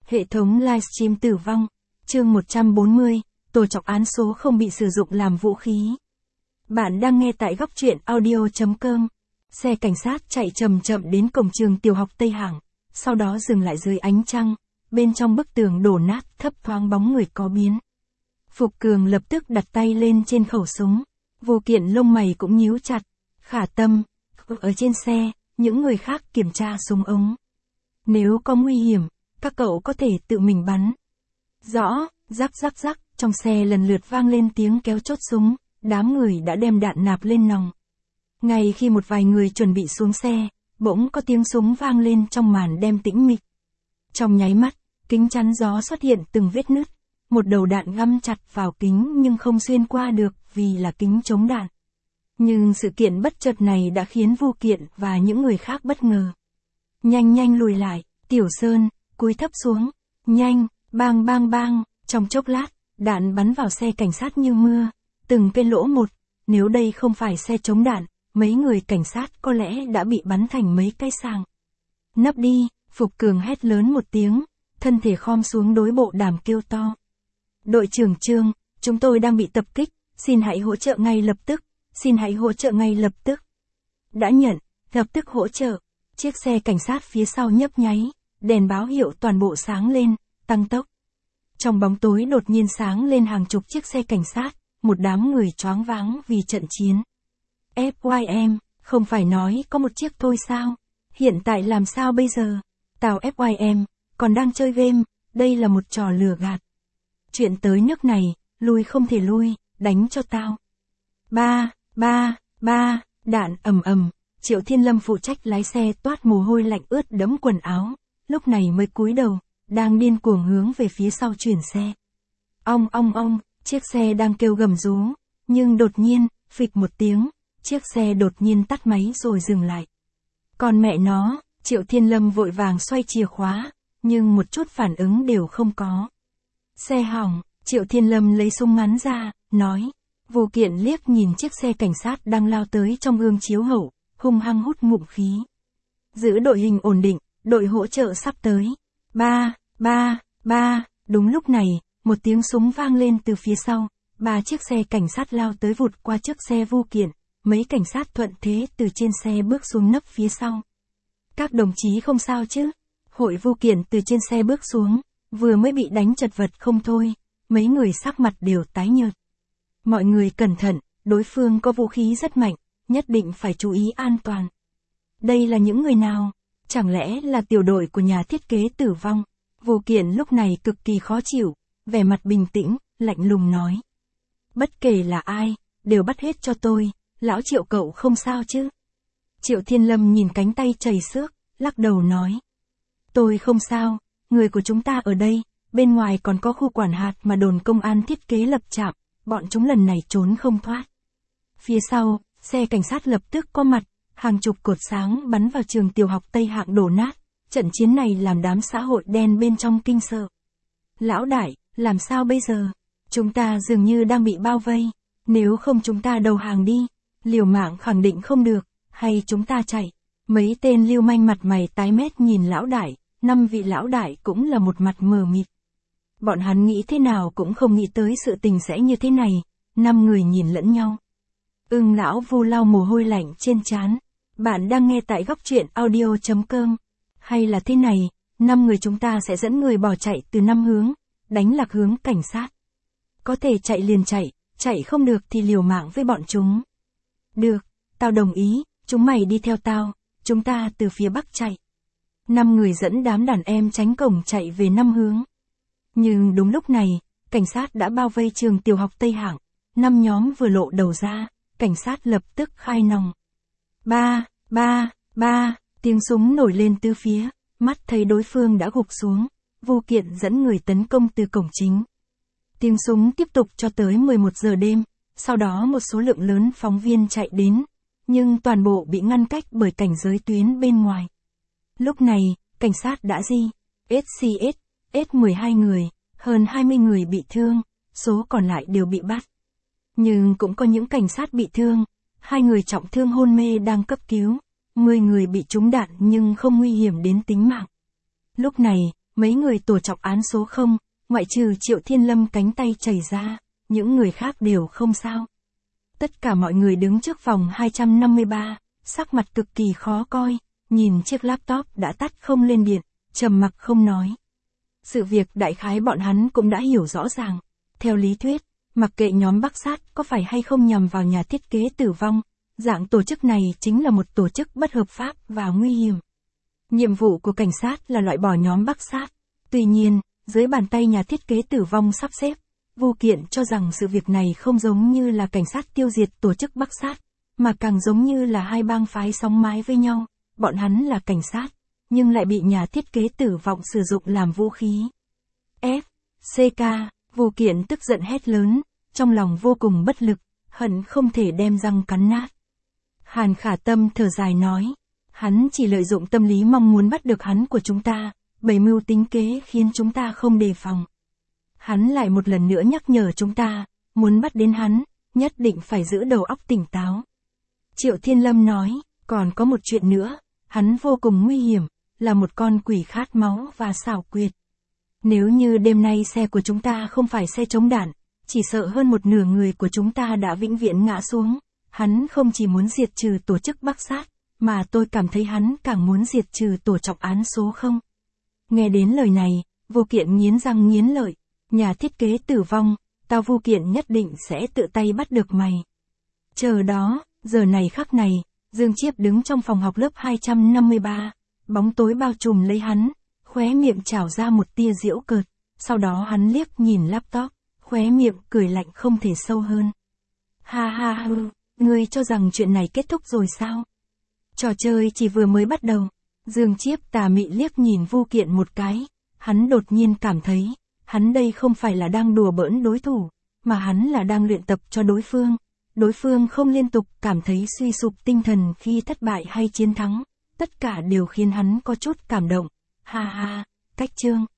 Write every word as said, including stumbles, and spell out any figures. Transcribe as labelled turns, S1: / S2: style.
S1: Hệ thống livestream tử vong. Chương một trăm bốn mươi, tổ chọc án số không bị sử dụng làm vũ khí. Bạn đang nghe tại góc truyện audio chấm com. Xe cảnh sát chạy chậm chậm đến cổng trường tiểu học Tây Hàng, sau đó dừng lại dưới ánh trăng, bên trong bức tường đổ nát thấp thoáng bóng người có biến. Phục Cường lập tức đặt tay lên trên khẩu súng, Vô Kiện lông mày cũng nhíu chặt. Khả Tâm, ở trên xe, những người khác kiểm tra súng ống. Nếu có nguy hiểm, các cậu có thể tự mình bắn. Rõ, rắc rắc rắc, trong xe lần lượt vang lên tiếng kéo chốt súng, đám người đã đem đạn nạp lên nòng. Ngay khi một vài người chuẩn bị xuống xe, bỗng có tiếng súng vang lên trong màn đêm tĩnh mịch. Trong nháy mắt, kính chắn gió xuất hiện từng vết nứt, một đầu đạn găm chặt vào kính nhưng không xuyên qua được vì là kính chống đạn. Nhưng sự kiện bất chợt này đã khiến Vô Kiện và những người khác bất ngờ. Nhanh nhanh lùi lại, Tiểu Sơn, cúi thấp xuống, nhanh, bang bang bang, trong chốc lát, đạn bắn vào xe cảnh sát như mưa, từng cái lỗ một, nếu đây không phải xe chống đạn, mấy người cảnh sát có lẽ đã bị bắn thành mấy cái sàng. Nấp đi, Phục Cường hét lớn một tiếng, thân thể khom xuống đối bộ đàm kêu to. Đội trưởng Trương, chúng tôi đang bị tập kích, xin hãy hỗ trợ ngay lập tức, xin hãy hỗ trợ ngay lập tức. Đã nhận, lập tức hỗ trợ, chiếc xe cảnh sát phía sau nhấp nháy, đèn báo hiệu toàn bộ sáng lên, tăng tốc. Trong bóng tối đột nhiên sáng lên hàng chục chiếc xe cảnh sát, một đám người choáng váng vì trận chiến. ép i em, không phải nói có một chiếc thôi sao? Hiện tại làm sao bây giờ? Tao ép i em, còn đang chơi game, đây là một trò lừa gạt. Chuyện tới nước này, lui không thể lui, đánh cho tao. Ba, ba, ba, đạn ầm ầm, Triệu Thiên Lâm phụ trách lái xe toát mồ hôi lạnh ướt đẫm quần áo, lúc này mới cúi đầu, đang điên cuồng hướng về phía sau chuyển xe. Ong ong ong, chiếc xe đang kêu gầm rú, nhưng đột nhiên, phịch một tiếng, chiếc xe đột nhiên tắt máy rồi dừng lại. Còn mẹ nó, Triệu Thiên Lâm vội vàng xoay chìa khóa, nhưng một chút phản ứng đều không có. Xe hỏng, Triệu Thiên Lâm lấy súng ngắn ra, nói. Vô Kiện liếc nhìn chiếc xe cảnh sát đang lao tới trong gương chiếu hậu, hung hăng hút ngụm khí. Giữ đội hình ổn định, đội hỗ trợ sắp tới. Ba, ba, ba, đúng lúc này, một tiếng súng vang lên từ phía sau, ba chiếc xe cảnh sát lao tới vụt qua chiếc xe Vô Kiện, mấy cảnh sát thuận thế từ trên xe bước xuống nấp phía sau. Các đồng chí không sao chứ? Hội Vô Kiện từ trên xe bước xuống, vừa mới bị đánh chật vật không thôi, mấy người sắc mặt đều tái nhợt. Mọi người cẩn thận, đối phương có vũ khí rất mạnh, nhất định phải chú ý an toàn. Đây là những người nào? Chẳng lẽ là tiểu đội của nhà thiết kế tử vong? Vô Kiện lúc này cực kỳ khó chịu, vẻ mặt bình tĩnh, lạnh lùng nói. Bất kể là ai, đều bắt hết cho tôi, lão Triệu cậu không sao chứ? Triệu Thiên Lâm nhìn cánh tay chảy xước, lắc đầu nói. Tôi không sao, người của chúng ta ở đây, bên ngoài còn có khu quản hạt mà đồn công an thiết kế lập trạm, bọn chúng lần này trốn không thoát. Phía sau, xe cảnh sát lập tức có mặt, hàng chục cột sáng bắn vào trường tiểu học Tây Hạng đổ nát, trận chiến này làm đám xã hội đen bên trong kinh sợ. Lão đại, làm sao bây giờ? Chúng ta dường như đang bị bao vây, nếu không chúng ta đầu hàng đi, liều mạng khẳng định không được, hay chúng ta chạy. Mấy tên lưu manh mặt mày tái mét nhìn lão đại, năm vị lão đại cũng là một mặt mờ mịt. Bọn hắn nghĩ thế nào cũng không nghĩ tới sự tình sẽ như thế này, năm người nhìn lẫn nhau. Ưng lão Vu lau mồ hôi lạnh trên trán. Bạn đang nghe tại góc truyện audio chấm com. Hay là thế này, năm người chúng ta sẽ dẫn người bỏ chạy từ năm hướng, đánh lạc hướng cảnh sát. Có thể chạy liền chạy, chạy không được thì liều mạng với bọn chúng. Được, tao đồng ý, chúng mày đi theo tao, chúng ta từ phía bắc chạy. Năm người dẫn đám đàn em tránh cổng chạy về năm hướng. Nhưng đúng lúc này, cảnh sát đã bao vây trường tiểu học Tây Hạng, năm nhóm vừa lộ đầu ra, cảnh sát lập tức khai nòng. Ba, ba, ba, tiếng súng nổi lên từ phía, mắt thấy đối phương đã gục xuống, Vô Kiện dẫn người tấn công từ cổng chính. Tiếng súng tiếp tục cho tới mười một giờ đêm, sau đó một số lượng lớn phóng viên chạy đến, nhưng toàn bộ bị ngăn cách bởi cảnh giới tuyến bên ngoài. Lúc này, cảnh sát đã di, ét xê ét, ét mười hai người, hơn hai mươi người bị thương, số còn lại đều bị bắt. Nhưng cũng có những cảnh sát bị thương, hai người trọng thương hôn mê đang cấp cứu, mười người bị trúng đạn nhưng không nguy hiểm đến tính mạng. Lúc này, Mấy người tổ chọc án số không, ngoại trừ Triệu Thiên Lâm cánh tay chảy ra, những người khác đều không sao. Tất cả mọi người đứng trước phòng hai trăm năm mươi ba, sắc mặt cực kỳ khó coi, nhìn chiếc laptop đã tắt không lên điện, trầm mặc không nói. Sự việc đại khái bọn hắn cũng đã hiểu rõ ràng. Theo lý thuyết, mặc kệ nhóm Bắc Sát có phải hay không nhằm vào nhà thiết kế tử vong, dạng tổ chức này chính là một tổ chức bất hợp pháp và nguy hiểm. Nhiệm vụ của cảnh sát là loại bỏ nhóm Bắc Sát. Tuy nhiên, dưới bàn tay nhà thiết kế tử vong sắp xếp, Vu Kiện cho rằng sự việc này không giống như là cảnh sát tiêu diệt tổ chức Bắc Sát, mà càng giống như là hai bang phái sóng mái với nhau. Bọn hắn là cảnh sát, nhưng lại bị nhà thiết kế tử vong sử dụng làm vũ khí. F. C K, Vu Kiện tức giận hét lớn, trong lòng vô cùng bất lực, hận không thể đem răng cắn nát. Hàn Khả Tâm thở dài nói, hắn chỉ lợi dụng tâm lý mong muốn bắt được hắn của chúng ta, bày mưu tính kế khiến chúng ta không đề phòng. Hắn lại một lần nữa nhắc nhở chúng ta, muốn bắt đến hắn, nhất định phải giữ đầu óc tỉnh táo. Triệu Thiên Lâm nói, còn có một chuyện nữa, hắn vô cùng nguy hiểm, là một con quỷ khát máu và xảo quyệt. Nếu như đêm nay xe của chúng ta không phải xe chống đạn, chỉ sợ hơn một nửa người của chúng ta đã vĩnh viễn ngã xuống. Hắn không chỉ muốn diệt trừ tổ chức Bắc Sát, mà tôi cảm thấy hắn càng muốn diệt trừ tổ chọc án số không. Nghe đến lời này, Vu Kiện nghiến răng nghiến lợi, nhà thiết kế tử vong, tao Vu Kiện nhất định sẽ tự tay bắt được mày. Chờ đó, giờ này khắc này, Dương Chiếp đứng trong phòng học lớp hai trăm năm mươi ba, bóng tối bao trùm lấy hắn, khóe miệng trào ra một tia giễu cợt, sau đó hắn liếc nhìn laptop, khóe miệng cười lạnh không thể sâu hơn. Ha ha ha, ngươi cho rằng chuyện này kết thúc rồi sao? Trò chơi chỉ vừa mới bắt đầu. Dương Chiếp tà mị liếc nhìn Vu Kiện một cái, hắn đột nhiên cảm thấy, hắn đây không phải là đang đùa bỡn đối thủ, mà hắn là đang luyện tập cho đối phương. Đối phương không liên tục cảm thấy suy sụp tinh thần khi thất bại hay chiến thắng, tất cả đều khiến hắn có chút cảm động. Ha ha, cách chương.